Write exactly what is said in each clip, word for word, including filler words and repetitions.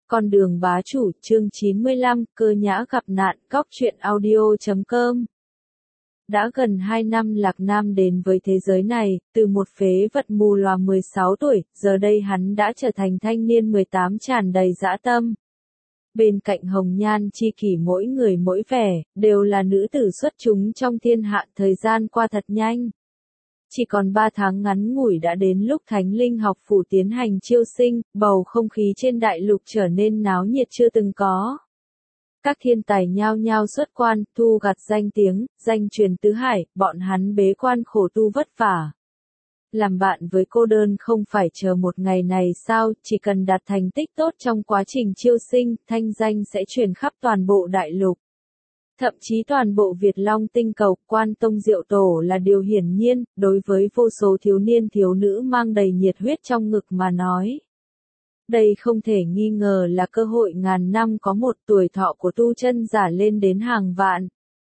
Con đường bá chủ, chương chín mươi lăm, cơ nhã gặp nạn, cóc truyện audio chấm com. Đã gần hai năm Lạc Nam đến với thế giới này, từ một phế vật mù lòa mười sáu tuổi, giờ đây hắn đã trở thành thanh niên mười tám tràn đầy dã tâm. Bên cạnh hồng nhan chi kỷ mỗi người mỗi vẻ, đều là nữ tử xuất chúng trong thiên hạ, thời gian qua thật nhanh. Chỉ còn ba tháng ngắn ngủi đã đến lúc Thánh Linh học phủ tiến hành chiêu sinh, bầu không khí trên đại lục trở nên náo nhiệt chưa từng có. Các thiên tài nhao nhao xuất quan, thu gặt danh tiếng, danh truyền tứ hải, bọn hắn bế quan khổ tu vất vả. Làm bạn với cô đơn không phải chờ một ngày này sao, chỉ cần đạt thành tích tốt trong quá trình chiêu sinh, thanh danh sẽ truyền khắp toàn bộ đại lục. Thậm chí toàn bộ Việt Long tinh cầu, Quan Tông Diệu Tổ là điều hiển nhiên, đối với vô số thiếu niên thiếu nữ mang đầy nhiệt huyết trong ngực mà nói. Đây không thể nghi ngờ là cơ hội ngàn năm có một, tuổi thọ của tu chân giả lên đến hàng vạn.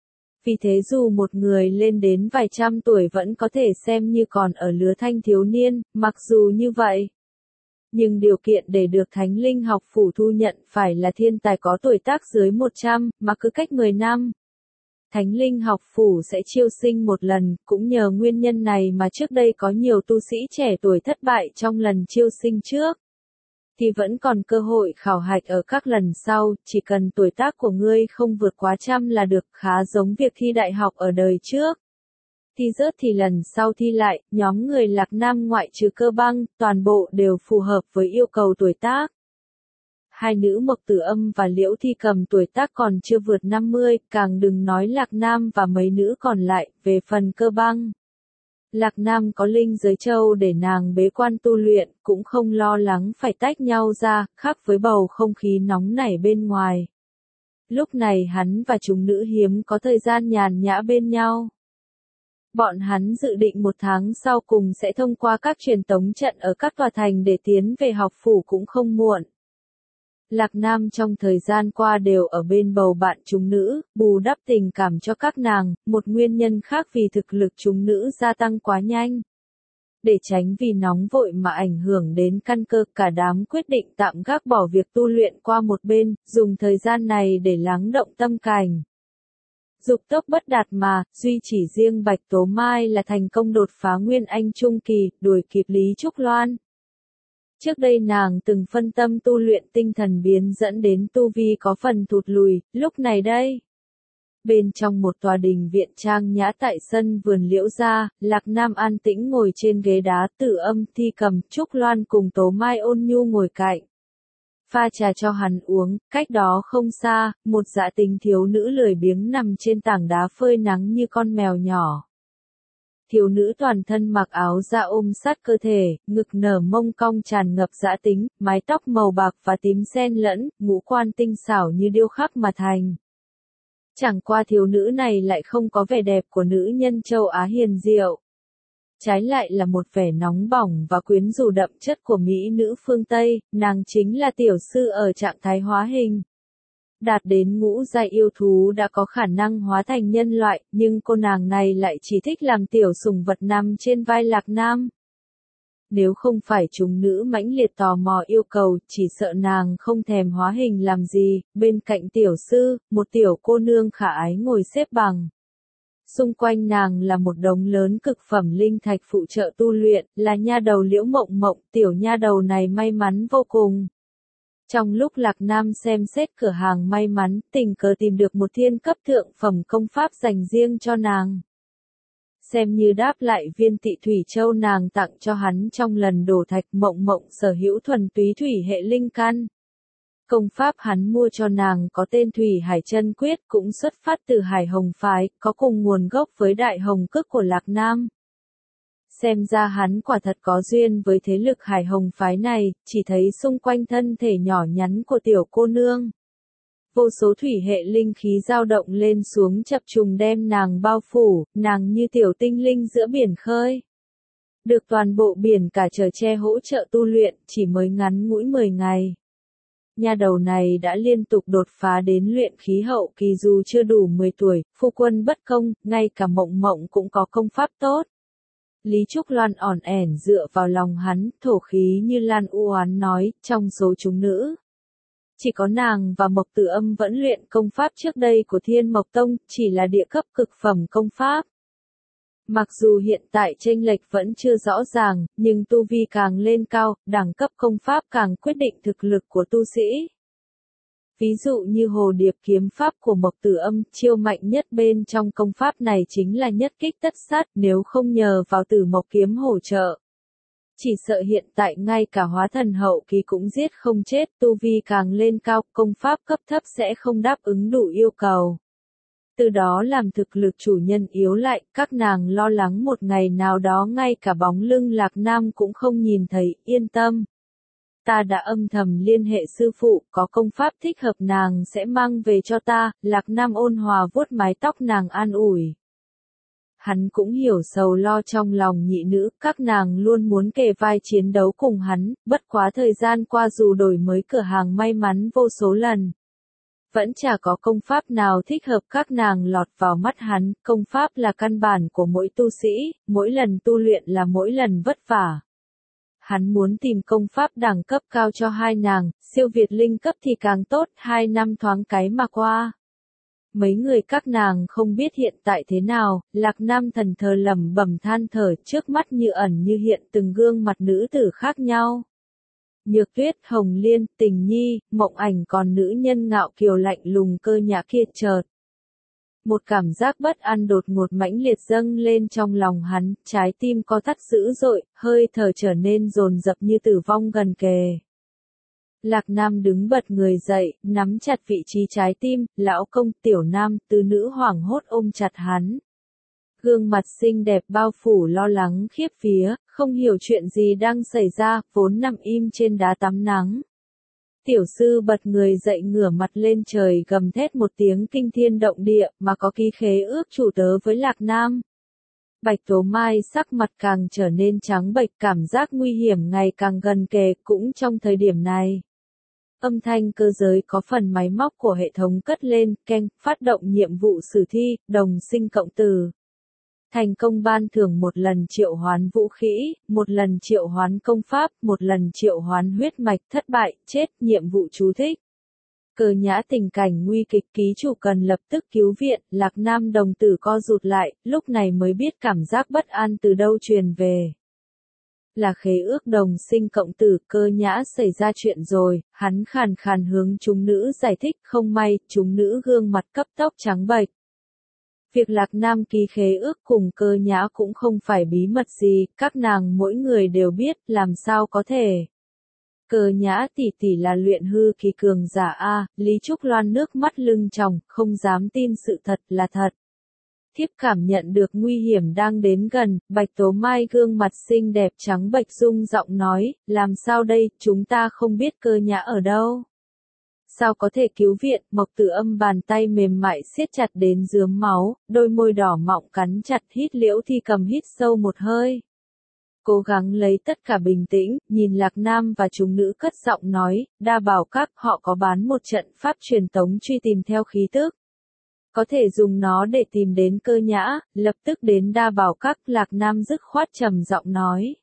Vì thế dù một người lên đến vài trăm tuổi vẫn có thể xem như còn ở lứa thanh thiếu niên, mặc dù như vậy. Nhưng điều kiện để được Thánh Linh học phủ thu nhận phải là thiên tài có tuổi tác dưới một trăm, mà cứ cách mười năm. Thánh Linh học phủ sẽ chiêu sinh một lần, cũng nhờ nguyên nhân này mà trước đây có nhiều tu sĩ trẻ tuổi thất bại trong lần chiêu sinh trước. Thì vẫn còn cơ hội khảo hạch ở các lần sau, chỉ cần tuổi tác của ngươi không vượt quá trăm là được, khá giống việc thi đại học ở đời trước. Thi rớt thì lần sau thi lại, nhóm người Lạc Nam ngoại trừ Cơ Băng, toàn bộ đều phù hợp với yêu cầu tuổi tác. Hai nữ Mộc Tử Âm và Liễu Thi Cầm tuổi tác còn chưa vượt năm mươi, càng đừng nói Lạc Nam và mấy nữ còn lại, về phần Cơ Băng. Lạc Nam có linh giới châu để nàng bế quan tu luyện, cũng không lo lắng phải tách nhau ra, khác với bầu không khí nóng nảy bên ngoài. Lúc này hắn và chúng nữ hiếm có thời gian nhàn nhã bên nhau. Bọn hắn dự định một tháng sau cùng sẽ thông qua các truyền tống trận ở các tòa thành để tiến về học phủ cũng không muộn. Lạc Nam trong thời gian qua đều ở bên bầu bạn chúng nữ, bù đắp tình cảm cho các nàng, một nguyên nhân khác vì thực lực chúng nữ gia tăng quá nhanh. Để tránh vì nóng vội mà ảnh hưởng đến căn cơ, cả đám quyết định tạm gác bỏ việc tu luyện qua một bên, dùng thời gian này để lắng động tâm cảnh. Dục tốc bất đạt mà, duy chỉ riêng Bạch Tố Mai là thành công đột phá Nguyên Anh Trung Kỳ, đuổi kịp Lý Trúc Loan. Trước đây nàng từng phân tâm tu luyện tinh thần biến dẫn đến tu vi có phần thụt lùi, lúc này đây. Bên trong một tòa đình viện trang nhã tại sân vườn Liễu gia, Lạc Nam an tĩnh ngồi trên ghế đá, Tử Âm, Thi Cầm, Trúc Loan cùng Tố Mai ôn nhu ngồi cạnh. Pha trà cho hắn uống, cách đó không xa, một dạ tình thiếu nữ lười biếng nằm trên tảng đá phơi nắng như con mèo nhỏ. Thiếu nữ toàn thân mặc áo da ôm sát cơ thể, ngực nở mông cong tràn ngập dã tính, mái tóc màu bạc và tím xen lẫn, ngũ quan tinh xảo như điêu khắc mà thành. Chẳng qua thiếu nữ này lại không có vẻ đẹp của nữ nhân châu Á hiền diệu. Trái lại là một vẻ nóng bỏng và quyến rũ đậm chất của mỹ nữ phương Tây, nàng chính là tiểu sư ở trạng thái hóa hình. Đạt đến ngũ giai yêu thú đã có khả năng hóa thành nhân loại, nhưng cô nàng này lại chỉ thích làm tiểu sủng vật nằm trên vai Lạc Nam. Nếu không phải chúng nữ mãnh liệt tò mò yêu cầu, chỉ sợ nàng không thèm hóa hình làm gì, bên cạnh tiểu sư, một tiểu cô nương khả ái ngồi xếp bằng. Xung quanh nàng là một đống lớn cực phẩm linh thạch phụ trợ tu luyện, là nha đầu Liễu Mộng Mộng, tiểu nha đầu này may mắn vô cùng. Trong lúc Lạc Nam xem xét cửa hàng may mắn, tình cờ tìm được một thiên cấp thượng phẩm công pháp dành riêng cho nàng. Xem như đáp lại viên tị thủy châu nàng tặng cho hắn trong lần đổ thạch, Mộng Mộng sở hữu thuần túy thủy hệ linh căn. Công pháp hắn mua cho nàng có tên Thủy Hải Chân Quyết, cũng xuất phát từ Hải Hồng phái, có cùng nguồn gốc với Đại Hồng Cước của Lạc Nam. Xem ra hắn quả thật có duyên với thế lực Hải Hồng phái này, chỉ thấy xung quanh thân thể nhỏ nhắn của tiểu cô nương. Vô số thủy hệ linh khí dao động lên xuống chập trùng đem nàng bao phủ, nàng như tiểu tinh linh giữa biển khơi. Được toàn bộ biển cả chở che hỗ trợ tu luyện, chỉ mới ngắn ngủi mười ngày. Nha đầu này đã liên tục đột phá đến luyện khí hậu kỳ dù chưa đủ mười tuổi, phu quân bất công, ngay cả Mộng Mộng cũng có công pháp tốt. Lý Trúc Loan ỏn ẻn dựa vào lòng hắn, thổ khí như lan u oán nói, trong số chúng nữ. Chỉ có nàng và Mộc Tử Âm vẫn luyện công pháp trước đây của Thiên Mộc Tông, chỉ là địa cấp cực phẩm công pháp. Mặc dù hiện tại chênh lệch vẫn chưa rõ ràng, nhưng tu vi càng lên cao, đẳng cấp công pháp càng quyết định thực lực của tu sĩ. Ví dụ như Hồ Điệp kiếm pháp của Mộc Tử Âm, chiêu mạnh nhất bên trong công pháp này chính là nhất kích tất sát, nếu không nhờ vào Tử Mộc kiếm hỗ trợ. Chỉ sợ hiện tại ngay cả hóa thần hậu kỳ cũng giết không chết, tu vi càng lên cao, công pháp cấp thấp sẽ không đáp ứng đủ yêu cầu. Từ đó làm thực lực chủ nhân yếu lại, các nàng lo lắng một ngày nào đó ngay cả bóng lưng Lạc Nam cũng không nhìn thấy, yên tâm. Ta đã âm thầm liên hệ sư phụ, có công pháp thích hợp nàng sẽ mang về cho ta, Lạc Nam ôn hòa vuốt mái tóc nàng an ủi. Hắn cũng hiểu sầu lo trong lòng nhị nữ, các nàng luôn muốn kề vai chiến đấu cùng hắn, bất quá thời gian qua dù đổi mới cửa hàng may mắn vô số lần. Vẫn chả có công pháp nào thích hợp các nàng lọt vào mắt hắn, công pháp là căn bản của mỗi tu sĩ, mỗi lần tu luyện là mỗi lần vất vả. Hắn muốn tìm công pháp đẳng cấp cao cho hai nàng, siêu việt linh cấp thì càng tốt, hai năm thoáng cái mà qua. Mấy người các nàng không biết hiện tại thế nào, Lạc Nam thần thờ lẩm bẩm than thở, trước mắt như ẩn như hiện từng gương mặt nữ tử khác nhau. Nhược Tuyết, Hồng Liên, Tình Nhi, Mộng Ảnh, còn nữ nhân ngạo kiều lạnh lùng Cơ Nhã kia chợt. Một cảm giác bất an đột ngột mãnh liệt dâng lên trong lòng hắn, trái tim co thắt dữ dội, hơi thở trở nên dồn dập như tử vong gần kề. Lạc Nam đứng bật người dậy, nắm chặt vị trí trái tim, lão công, tiểu nam, tứ nữ hoảng hốt ôm chặt hắn. Gương mặt xinh đẹp bao phủ lo lắng khiếp vía, không hiểu chuyện gì đang xảy ra, vốn nằm im trên đá tắm nắng. Tiểu sư bật người dậy ngửa mặt lên trời gầm thét một tiếng kinh thiên động địa, mà có ký khế ước chủ tớ với Lạc Nam. Bạch Tố Mai sắc mặt càng trở nên trắng bệch, cảm giác nguy hiểm ngày càng gần kề, cũng trong thời điểm này. Âm thanh cơ giới có phần máy móc của hệ thống cất lên, keng, phát động nhiệm vụ sử thi, đồng sinh cộng tử. Thành công ban thưởng một lần triệu hoán vũ khí, một lần triệu hoán công pháp, một lần triệu hoán huyết mạch, thất bại, chết, nhiệm vụ chú thích. Cơ Nhã tình cảnh nguy kịch, ký chủ cần lập tức cứu viện, Lạc Nam đồng tử co rụt lại, lúc này mới biết cảm giác bất an từ đâu truyền về. Là khế ước đồng sinh cộng tử, Cơ Nhã xảy ra chuyện rồi, hắn khàn khàn hướng chúng nữ giải thích, không may, chúng nữ gương mặt cấp tốc trắng bệch. Việc Lạc Nam ký khế ước cùng Cơ Nhã cũng không phải bí mật gì, các nàng mỗi người đều biết, làm sao có thể. Cơ Nhã tỷ tỷ là luyện hư kỳ cường giả a, Lý Trúc Loan nước mắt lưng tròng, không dám tin sự thật là thật. Thiếp cảm nhận được nguy hiểm đang đến gần, Bạch Tố Mai gương mặt xinh đẹp trắng bệch rung giọng nói, làm sao đây, chúng ta không biết Cơ Nhã ở đâu. Sao có thể cứu viện, Mộc Tử Âm bàn tay mềm mại siết chặt đến rướm máu, đôi môi đỏ mọng cắn chặt, hít Liễu Thi Cầm hít sâu một hơi. Cố gắng lấy tất cả bình tĩnh, nhìn Lạc Nam và chúng nữ cất giọng nói, Đa Bảo Các, họ có bán một trận pháp truyền tống truy tìm theo khí tức. Có thể dùng nó để tìm đến Cơ Nhã, lập tức đến Đa Bảo Các, Lạc Nam dứt khoát trầm giọng nói.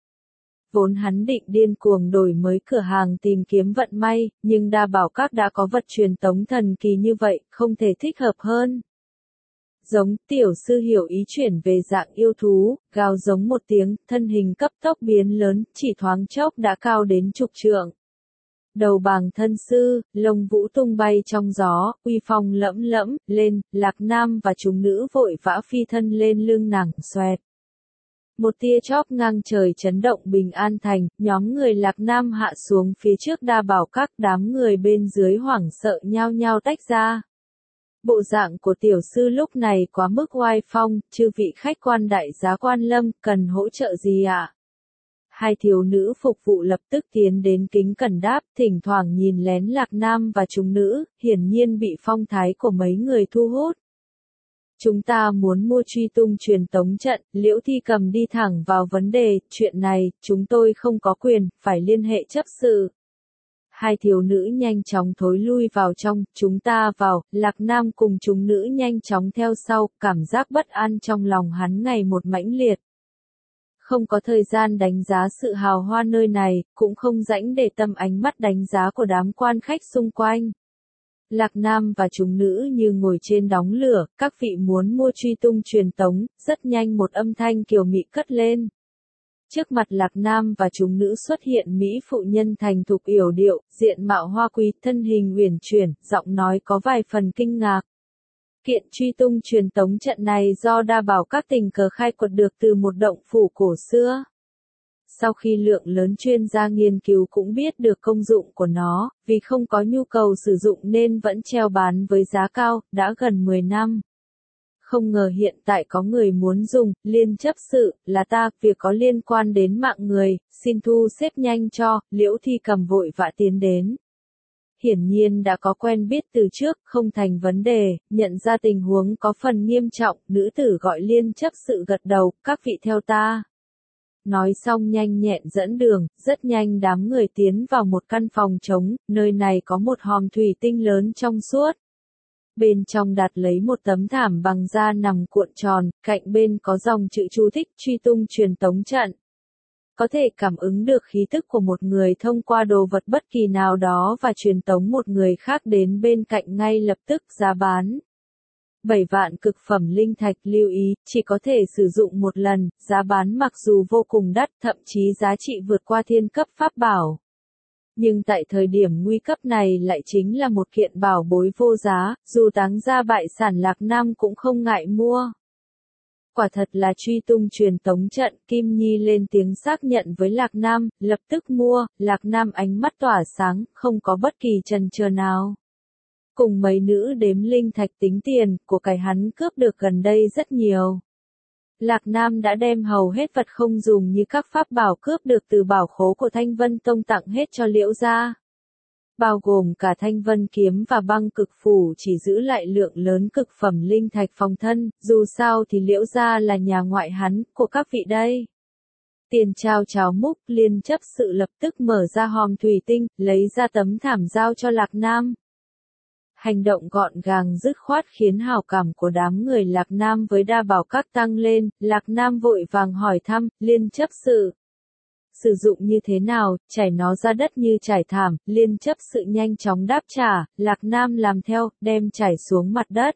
Vốn hắn định điên cuồng đổi mới cửa hàng tìm kiếm vận may, nhưng Đa Bảo Các đã có vật truyền tống thần kỳ như vậy, không thể thích hợp hơn. Giống, tiểu sư hiểu ý chuyển về dạng yêu thú, gào giống một tiếng, thân hình cấp tốc biến lớn, chỉ thoáng chốc đã cao đến chục trượng. Đầu bàng thân sư, lông vũ tung bay trong gió, uy phong lẫm lẫm, lên, Lạc Nam và chúng nữ vội vã phi thân lên lưng nàng, xoẹt. Một tia chóp ngang trời chấn động Bình An Thành, nhóm người Lạc Nam hạ xuống phía trước Đa Bảo Các, đám người bên dưới hoảng sợ nhao nhao tách ra. Bộ dạng của tiểu sư lúc này quá mức oai phong, chư vị khách quan đại giá quan lâm, cần hỗ trợ gì ạ? À? Hai thiếu nữ phục vụ lập tức tiến đến kính cẩn đáp, thỉnh thoảng nhìn lén Lạc Nam và chúng nữ, hiển nhiên bị phong thái của mấy người thu hút. Chúng ta muốn mua truy tung truyền tống trận, Liễu Thi Cầm đi thẳng vào vấn đề, chuyện này, chúng tôi không có quyền, phải liên hệ chấp sự. Hai thiếu nữ nhanh chóng thối lui vào trong, chúng ta vào, Lạc Nam cùng chúng nữ nhanh chóng theo sau, cảm giác bất an trong lòng hắn ngày một mãnh liệt. Không có thời gian đánh giá sự hào hoa nơi này, cũng không rảnh để tâm ánh mắt đánh giá của đám quan khách xung quanh. Lạc Nam và chúng nữ như ngồi trên đống lửa, các vị muốn mua truy tung truyền tống, rất nhanh một âm thanh kiều mị cất lên. Trước mặt Lạc Nam và chúng nữ xuất hiện mỹ phụ nhân thành thục yểu điệu, diện mạo hoa quý, thân hình uyển chuyển, giọng nói có vài phần kinh ngạc. Kiện truy tung truyền tống trận này do đa bảo các tình cờ khai quật được từ một động phủ cổ xưa. Sau khi lượng lớn chuyên gia nghiên cứu cũng biết được công dụng của nó, vì không có nhu cầu sử dụng nên vẫn treo bán với giá cao, đã gần mười năm. Không ngờ hiện tại có người muốn dùng, liên chấp sự, là ta, việc có liên quan đến mạng người, xin thu xếp nhanh cho, Liễu Thi Cầm vội vã tiến đến. Hiển nhiên đã có quen biết từ trước, không thành vấn đề, nhận ra tình huống có phần nghiêm trọng, nữ tử gọi liên chấp sự gật đầu, các vị theo ta. Nói xong nhanh nhẹn dẫn đường, rất nhanh đám người tiến vào một căn phòng trống, nơi này có một hòm thủy tinh lớn trong suốt. Bên trong đặt lấy một tấm thảm bằng da nằm cuộn tròn, cạnh bên có dòng chữ chú thích truy tung truyền tống trận. Có thể cảm ứng được khí tức của một người thông qua đồ vật bất kỳ nào đó và truyền tống một người khác đến bên cạnh ngay lập tức, giá bán bảy vạn cực phẩm linh thạch, lưu ý, chỉ có thể sử dụng một lần, giá bán mặc dù vô cùng đắt, thậm chí giá trị vượt qua thiên cấp pháp bảo. Nhưng tại thời điểm nguy cấp này lại chính là một kiện bảo bối vô giá, dù táng ra bại sản Lạc Nam cũng không ngại mua. Quả thật là truy tung truyền tống trận, Kim Nhi lên tiếng xác nhận với Lạc Nam, lập tức mua, Lạc Nam ánh mắt tỏa sáng, không có bất kỳ chần chờ nào. Cùng mấy nữ đếm linh thạch tính tiền, của cải hắn cướp được gần đây rất nhiều. Lạc Nam đã đem hầu hết vật không dùng như các pháp bảo cướp được từ bảo khố của Thanh Vân Tông tặng hết cho Liễu gia. Bao gồm cả Thanh Vân kiếm và băng cực phủ, chỉ giữ lại lượng lớn cực phẩm linh thạch phòng thân, dù sao thì Liễu gia là nhà ngoại hắn, của các vị đây. Tiền trao cháo múc, liên chấp sự lập tức mở ra hòm thủy tinh, lấy ra tấm thảm giao cho Lạc Nam. Hành động gọn gàng dứt khoát khiến hào cảm của đám người Lạc Nam với đa bảo các tăng lên, Lạc Nam vội vàng hỏi thăm, liên chấp sự. Sử dụng như thế nào, trải nó ra đất như trải thảm, liên chấp sự nhanh chóng đáp trả, Lạc Nam làm theo, đem trải xuống mặt đất.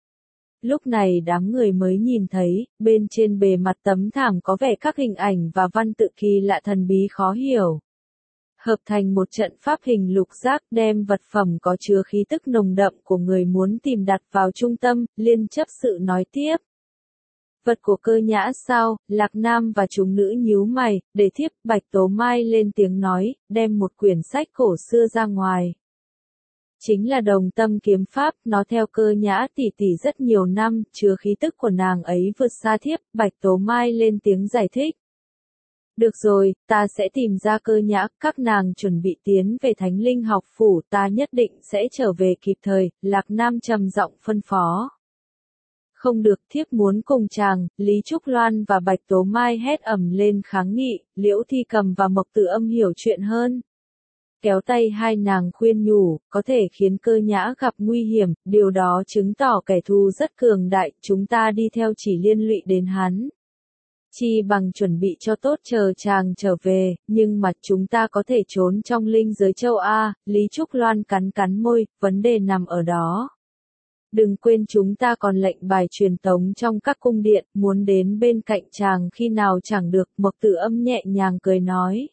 Lúc này đám người mới nhìn thấy, bên trên bề mặt tấm thảm có vẻ các hình ảnh và văn tự kỳ lạ thần bí khó hiểu. Hợp thành một trận pháp hình lục giác, đem vật phẩm có chứa khí tức nồng đậm của người muốn tìm đặt vào trung tâm, liên chấp sự nói tiếp. Vật của Cơ Nhã sao, Lạc Nam và chúng nữ nhíu mày, để thiếp, Bạch Tố Mai lên tiếng nói, đem một quyển sách cổ xưa ra ngoài. Chính là Đồng Tâm kiếm pháp, nó theo Cơ Nhã tỷ tỷ rất nhiều năm, chứa khí tức của nàng ấy vượt xa thiếp, Bạch Tố Mai lên tiếng giải thích. Được rồi, ta sẽ tìm ra Cơ Nhã, các nàng chuẩn bị tiến về Thánh Linh học phủ, ta nhất định sẽ trở về kịp thời, Lạc Nam trầm giọng phân phó. Không được, thiếp muốn cùng chàng, Lý Trúc Loan và Bạch Tố Mai hét ầm lên kháng nghị, Liễu Thi Cầm và Mộc Tử Âm hiểu chuyện hơn. Kéo tay hai nàng khuyên nhủ, có thể khiến Cơ Nhã gặp nguy hiểm, điều đó chứng tỏ kẻ thù rất cường đại, chúng ta đi theo chỉ liên lụy đến hắn. Chi bằng chuẩn bị cho tốt chờ chàng trở về, nhưng mà chúng ta có thể trốn trong linh giới châu A, Lý Trúc Loan cắn cắn môi, vấn đề nằm ở đó. Đừng quên chúng ta còn lệnh bài truyền tống trong các cung điện, muốn đến bên cạnh chàng khi nào chẳng được, Mộc Tử Âm nhẹ nhàng cười nói.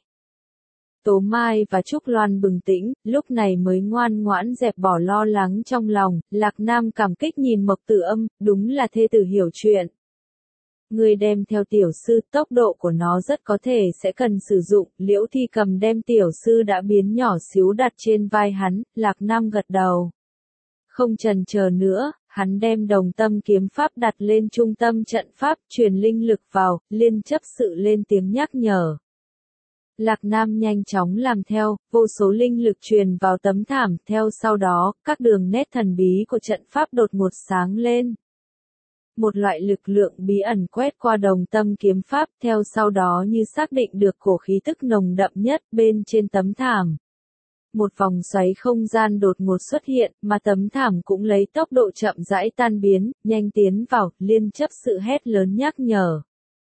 Tố Mai và Trúc Loan bừng tĩnh, lúc này mới ngoan ngoãn dẹp bỏ lo lắng trong lòng, Lạc Nam cảm kích nhìn Mộc Tử Âm, đúng là thê tử hiểu chuyện. Người đem theo tiểu sư, tốc độ của nó rất có thể sẽ cần sử dụng, Liễu Thi Cầm đem tiểu sư đã biến nhỏ xíu đặt trên vai hắn, Lạc Nam gật đầu. Không chần chờ nữa, hắn đem Đồng Tâm kiếm pháp đặt lên trung tâm trận pháp, truyền linh lực vào, liên chấp sự lên tiếng nhắc nhở. Lạc Nam nhanh chóng làm theo, vô số linh lực truyền vào tấm thảm, theo sau đó, các đường nét thần bí của trận pháp đột ngột sáng lên. Một loại lực lượng bí ẩn quét qua Đồng Tâm kiếm pháp, theo sau đó như xác định được cổ khí tức nồng đậm nhất bên trên tấm thảm. Một vòng xoáy không gian đột ngột xuất hiện, mà tấm thảm cũng lấy tốc độ chậm rãi tan biến, nhanh tiến vào, liên chấp sự hét lớn nhắc nhở.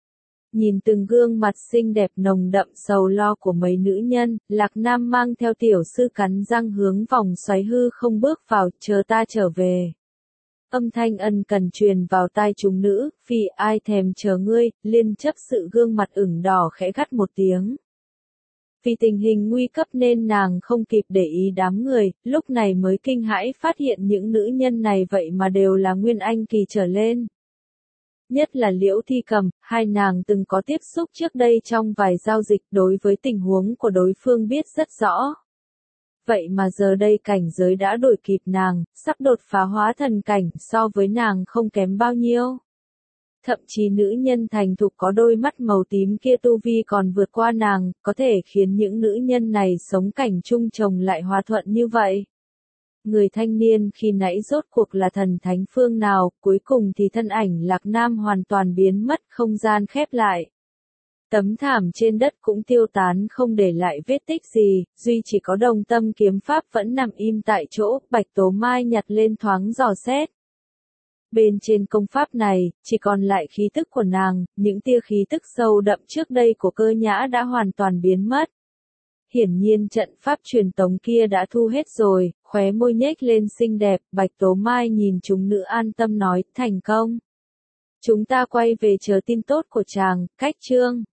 Nhìn từng gương mặt xinh đẹp nồng đậm sầu lo của mấy nữ nhân, Lạc Nam mang theo tiểu sư cắn răng hướng vòng xoáy hư không bước vào, chờ ta trở về. Âm thanh ân cần truyền vào tai chúng nữ, phi ai thèm chờ ngươi, liên chấp sự gương mặt ửng đỏ khẽ gắt một tiếng. Vì tình hình nguy cấp nên nàng không kịp để ý đám người, lúc này mới kinh hãi phát hiện những nữ nhân này vậy mà đều là nguyên anh kỳ trở lên. Nhất là Liễu Thi Cầm, hai nàng từng có tiếp xúc trước đây trong vài giao dịch, đối với tình huống của đối phương biết rất rõ. Vậy mà giờ đây cảnh giới đã đuổi kịp nàng, sắp đột phá hóa thần cảnh, so với nàng không kém bao nhiêu. Thậm chí nữ nhân thành thục có đôi mắt màu tím kia tu vi còn vượt qua nàng, có thể khiến những nữ nhân này sống cảnh chung chồng lại hòa thuận như vậy. Người thanh niên khi nãy rốt cuộc là thần thánh phương nào, cuối cùng thì thân ảnh Lạc Nam hoàn toàn biến mất, không gian khép lại. Tấm thảm trên đất cũng tiêu tán không để lại vết tích gì, duy chỉ có Đồng Tâm kiếm pháp vẫn nằm im tại chỗ, Bạch Tố Mai nhặt lên thoáng dò xét. Bên trên công pháp này, chỉ còn lại khí tức của nàng, những tia khí tức sâu đậm trước đây của Cơ Nhã đã hoàn toàn biến mất. Hiển nhiên trận pháp truyền tống kia đã thu hết rồi, khóe môi nhếch lên xinh đẹp, Bạch Tố Mai nhìn chúng nữ an tâm nói, thành công. Chúng ta quay về chờ tin tốt của chàng, cách chương.